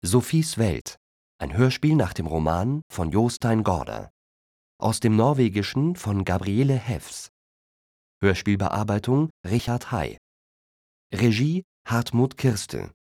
Sophies Welt, ein Hörspiel nach dem Roman von Jostein Gaarder. Aus dem Norwegischen von Gabriele Heffs. Hörspielbearbeitung Richard Hay. Regie Hartmut Kirste